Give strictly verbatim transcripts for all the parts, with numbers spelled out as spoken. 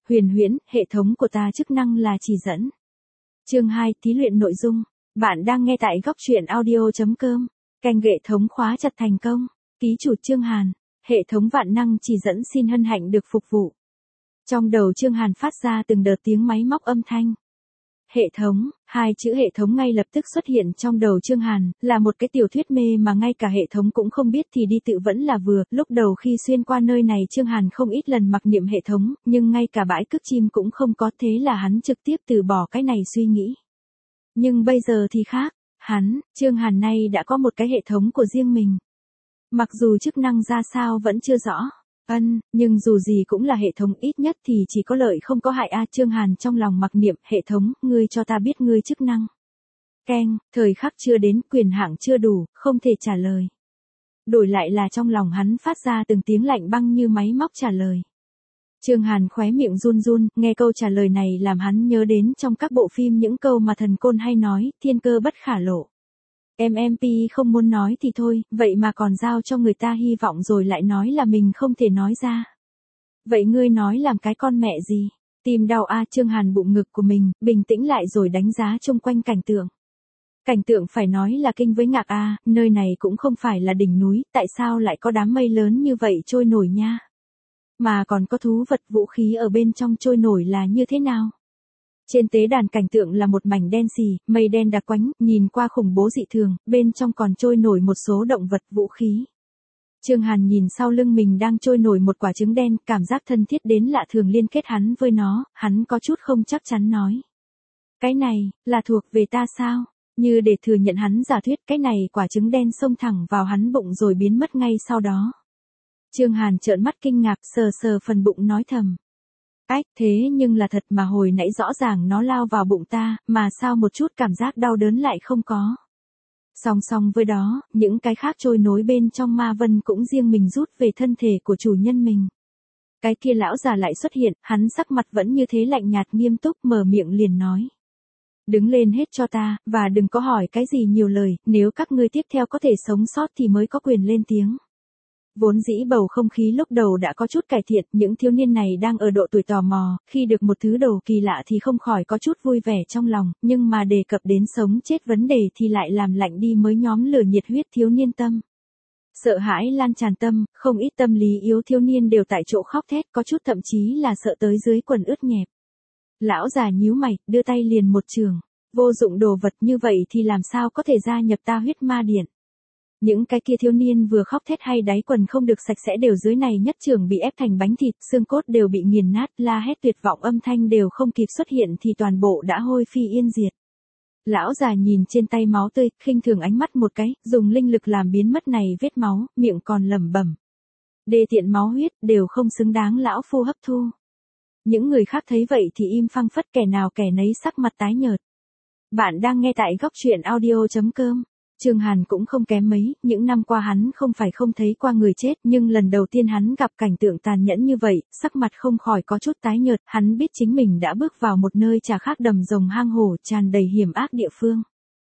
Huyền huyễn, hệ thống của ta chức năng là chỉ dẫn. Chương hai, thí luyện nội dung. Bạn đang nghe tại góc truyện audio.com. Canh hệ thống khóa chặt thành công. Ký chủ Chương Hàn. Hệ thống vạn năng chỉ dẫn xin hân hạnh được phục vụ. Trong đầu Chương Hàn phát ra từng đợt tiếng máy móc âm thanh. Hệ thống, hai chữ hệ thống ngay lập tức xuất hiện trong đầu Chương Hàn, là một cái tiểu thuyết mê mà ngay cả hệ thống cũng không biết thì đi tự vẫn là vừa. Lúc đầu khi xuyên qua nơi này Chương Hàn không ít lần mặc niệm hệ thống, nhưng ngay cả bãi cước chim cũng không có, thế là hắn trực tiếp từ bỏ cái này suy nghĩ. Nhưng bây giờ thì khác, hắn, Chương Hàn nay đã có một cái hệ thống của riêng mình. Mặc dù chức năng ra sao vẫn chưa rõ. Ân, nhưng dù gì cũng là hệ thống, ít nhất thì chỉ có lợi không có hại a. À, Chương Hàn trong lòng mặc niệm, hệ thống, ngươi cho ta biết ngươi chức năng. Keng, thời khắc chưa đến, quyền hạn chưa đủ, không thể trả lời. Đổi lại là trong lòng hắn phát ra từng tiếng lạnh băng như máy móc trả lời. Chương Hàn khóe miệng run run, nghe câu trả lời này làm hắn nhớ đến trong các bộ phim những câu mà thần côn hay nói, thiên cơ bất khả lộ. em em pê không muốn nói thì thôi, vậy mà còn giao cho người ta hy vọng rồi lại nói là mình không thể nói ra. Vậy ngươi nói làm cái con mẹ gì? Tìm đau a. Chương Hàn bụng ngực của mình, bình tĩnh lại rồi đánh giá chung quanh cảnh tượng. Cảnh tượng phải nói là kinh với ngạc a, nơi này cũng không phải là đỉnh núi, tại sao lại có đám mây lớn như vậy trôi nổi nha? Mà còn có thú vật vũ khí ở bên trong trôi nổi là như thế nào? Trên tế đàn cảnh tượng là một mảnh đen xì, mây đen đặc quánh, nhìn qua khủng bố dị thường, bên trong còn trôi nổi một số động vật vũ khí. Chương Hàn nhìn sau lưng mình đang trôi nổi một quả trứng đen, cảm giác thân thiết đến lạ thường liên kết hắn với nó, hắn có chút không chắc chắn nói. Cái này, là thuộc về ta sao? Như để thừa nhận hắn giả thuyết, cái này quả trứng đen xông thẳng vào hắn bụng rồi biến mất ngay sau đó. Chương Hàn trợn mắt kinh ngạc, sờ sờ phần bụng nói thầm. Ách, thế nhưng là thật mà hồi nãy rõ ràng nó lao vào bụng ta, mà sao một chút cảm giác đau đớn lại không có. Song song với đó, những cái khác trôi nối bên trong ma vân cũng riêng mình rút về thân thể của chủ nhân mình. Cái kia lão già lại xuất hiện, hắn sắc mặt vẫn như thế lạnh nhạt nghiêm túc, mở miệng liền nói. Đứng lên hết cho ta, và đừng có hỏi cái gì nhiều lời, nếu các ngươi tiếp theo có thể sống sót thì mới có quyền lên tiếng. Vốn dĩ bầu không khí lúc đầu đã có chút cải thiện, những thiếu niên này đang ở độ tuổi tò mò, khi được một thứ đồ kỳ lạ thì không khỏi có chút vui vẻ trong lòng, nhưng mà đề cập đến sống chết vấn đề thì lại làm lạnh đi mới nhóm lửa nhiệt huyết thiếu niên tâm. Sợ hãi lan tràn tâm, không ít tâm lý yếu thiếu niên đều tại chỗ khóc thét, có chút thậm chí là sợ tới dưới quần ướt nhẹp. Lão già nhíu mày, đưa tay liền một trường, vô dụng đồ vật như vậy thì làm sao có thể gia nhập ta huyết ma điện. Những cái kia thiếu niên vừa khóc thét hay đáy quần không được sạch sẽ đều dưới này nhất trường bị ép thành bánh thịt, xương cốt đều bị nghiền nát, la hét tuyệt vọng âm thanh đều không kịp xuất hiện thì toàn bộ đã hôi phi yên diệt. Lão già nhìn trên tay máu tươi, khinh thường ánh mắt một cái, dùng linh lực làm biến mất này vết máu, miệng còn lẩm bẩm. Đê tiện máu huyết, đều không xứng đáng lão phu hấp thu. Những người khác thấy vậy thì im phăng phất, kẻ nào kẻ nấy sắc mặt tái nhợt. Bạn đang nghe tại góc truyện audio.com. Chương Hàn cũng không kém mấy, những năm qua hắn không phải không thấy qua người chết, nhưng lần đầu tiên hắn gặp cảnh tượng tàn nhẫn như vậy, sắc mặt không khỏi có chút tái nhợt, hắn biết chính mình đã bước vào một nơi chả khác đầm rồng hang hổ, tràn đầy hiểm ác địa phương.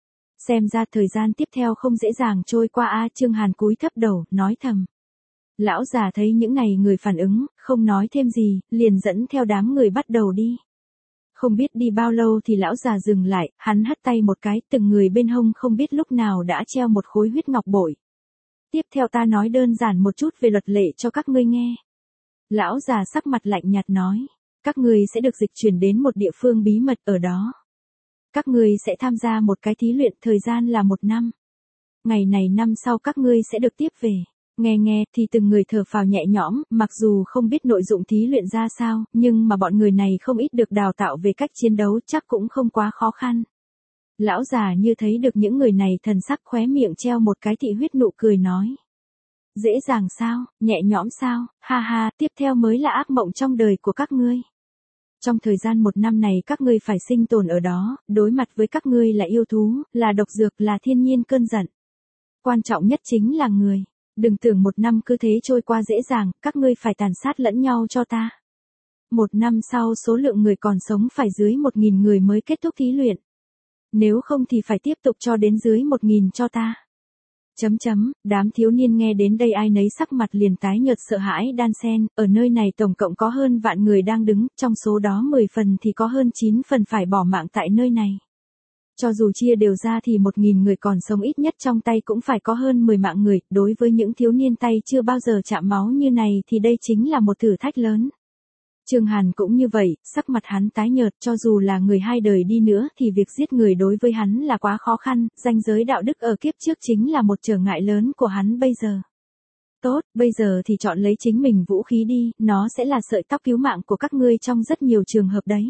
Xem ra thời gian tiếp theo không dễ dàng trôi qua a. Chương Hàn cúi thấp đầu, nói thầm. Lão già thấy những này người phản ứng, không nói thêm gì, liền dẫn theo đám người bắt đầu đi. Không biết đi bao lâu thì lão già dừng lại, hắn hất tay một cái, từng người bên hông không biết lúc nào đã treo một khối huyết ngọc bội. Tiếp theo ta nói đơn giản một chút về luật lệ cho các ngươi nghe. Lão già sắc mặt lạnh nhạt nói, các ngươi sẽ được dịch chuyển đến một địa phương bí mật ở đó. Các ngươi sẽ tham gia một cái thí luyện, thời gian là một năm. Ngày này năm sau các ngươi sẽ được tiếp về. Nghe nghe thì từng người thở phào nhẹ nhõm, mặc dù không biết nội dụng thí luyện ra sao, nhưng mà bọn người này không ít được đào tạo về cách chiến đấu, chắc cũng không quá khó khăn. Lão già như thấy được những người này thần sắc khóe miệng treo một cái thị huyết nụ cười nói. Dễ dàng sao, nhẹ nhõm sao, ha ha, tiếp theo mới là ác mộng trong đời của các ngươi. Trong thời gian một năm này các ngươi phải sinh tồn ở đó, đối mặt với các ngươi là yêu thú, là độc dược, là thiên nhiên cơn giận. Quan trọng nhất chính là người. Đừng tưởng một năm cứ thế trôi qua dễ dàng, các ngươi phải tàn sát lẫn nhau cho ta. Một năm sau số lượng người còn sống phải dưới một nghìn người mới kết thúc thí luyện. Nếu không thì phải tiếp tục cho đến dưới một nghìn cho ta. Chấm chấm, đám thiếu niên nghe đến đây ai nấy sắc mặt liền tái nhợt sợ hãi đan xen, ở nơi này tổng cộng có hơn vạn người đang đứng, trong số đó mười phần thì có hơn chín phần phải bỏ mạng tại nơi này. Cho dù chia đều ra thì một nghìn người còn sống ít nhất trong tay cũng phải có hơn mười mạng người, đối với những thiếu niên tay chưa bao giờ chạm máu như này thì đây chính là một thử thách lớn. Trương Hàn cũng như vậy, sắc mặt hắn tái nhợt, cho dù là người hai đời đi nữa thì việc giết người đối với hắn là quá khó khăn, ranh giới đạo đức ở kiếp trước chính là một trở ngại lớn của hắn bây giờ. Tốt, bây giờ thì chọn lấy chính mình vũ khí đi, nó sẽ là sợi tóc cứu mạng của các ngươi trong rất nhiều trường hợp đấy.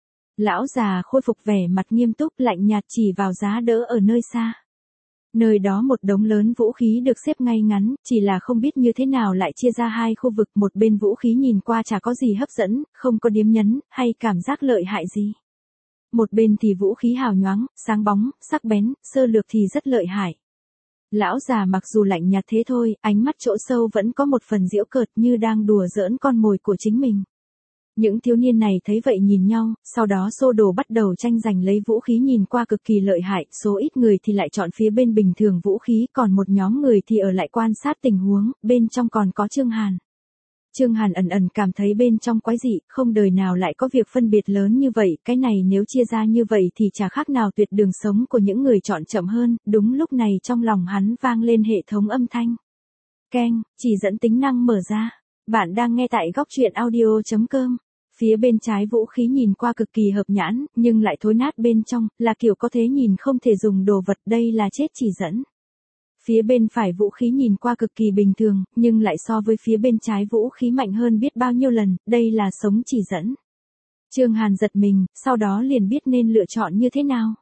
Lão già khôi phục vẻ mặt nghiêm túc lạnh nhạt chỉ vào giá đỡ ở nơi xa. Nơi đó một đống lớn vũ khí được xếp ngay ngắn, chỉ là không biết như thế nào lại chia ra hai khu vực, một bên vũ khí nhìn qua chả có gì hấp dẫn, không có điếm nhấn, hay cảm giác lợi hại gì. Một bên thì vũ khí hào nhoáng, sáng bóng, sắc bén, sơ lược thì rất lợi hại. Lão già mặc dù lạnh nhạt thế thôi, ánh mắt chỗ sâu vẫn có một phần giễu cợt như đang đùa giỡn con mồi của chính mình. Những thiếu niên này thấy vậy nhìn nhau, sau đó xô đổ bắt đầu tranh giành lấy vũ khí nhìn qua cực kỳ lợi hại, số ít người thì lại chọn phía bên bình thường vũ khí, còn một nhóm người thì ở lại quan sát tình huống, bên trong còn có Trương Hàn. Trương Hàn ẩn ẩn cảm thấy bên trong quái dị, không đời nào lại có việc phân biệt lớn như vậy, cái này nếu chia ra như vậy thì chả khác nào tuyệt đường sống của những người chọn chậm hơn, đúng lúc này trong lòng hắn vang lên hệ thống âm thanh. Keng, chỉ dẫn tính năng mở ra. Bạn đang nghe tại góc truyện audio chấm com. Phía bên trái vũ khí nhìn qua cực kỳ hợp nhãn, nhưng lại thối nát bên trong, là kiểu có thế nhìn không thể dùng đồ vật, đây là chết chỉ dẫn. Phía bên phải vũ khí nhìn qua cực kỳ bình thường, nhưng lại so với phía bên trái vũ khí mạnh hơn biết bao nhiêu lần, đây là sống chỉ dẫn. Trương Hàn giật mình, sau đó liền biết nên lựa chọn như thế nào.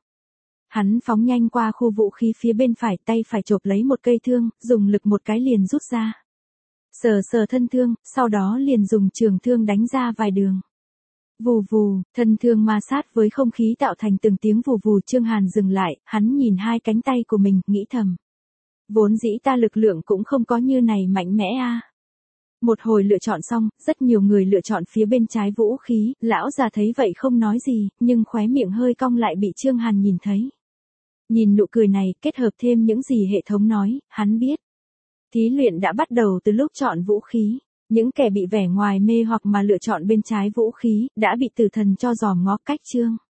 Hắn phóng nhanh qua khu vũ khí phía bên phải, tay phải chộp lấy một cây thương, dùng lực một cái liền rút ra. Sờ sờ thân thương, sau đó liền dùng trường thương đánh ra vài đường. Vù vù, thân thương ma sát với không khí tạo thành từng tiếng vù vù. Trương Hàn dừng lại, hắn nhìn hai cánh tay của mình, nghĩ thầm. Vốn dĩ ta lực lượng cũng không có như này mạnh mẽ a. À. Một hồi lựa chọn xong, rất nhiều người lựa chọn phía bên trái vũ khí, lão già thấy vậy không nói gì, nhưng khóe miệng hơi cong lại bị Trương Hàn nhìn thấy. Nhìn nụ cười này, kết hợp thêm những gì hệ thống nói, hắn biết. Thí luyện đã bắt đầu từ lúc chọn vũ khí. Những kẻ bị vẻ ngoài mê hoặc mà lựa chọn bên trái vũ khí, đã bị tử thần cho dòm ngó cách chương.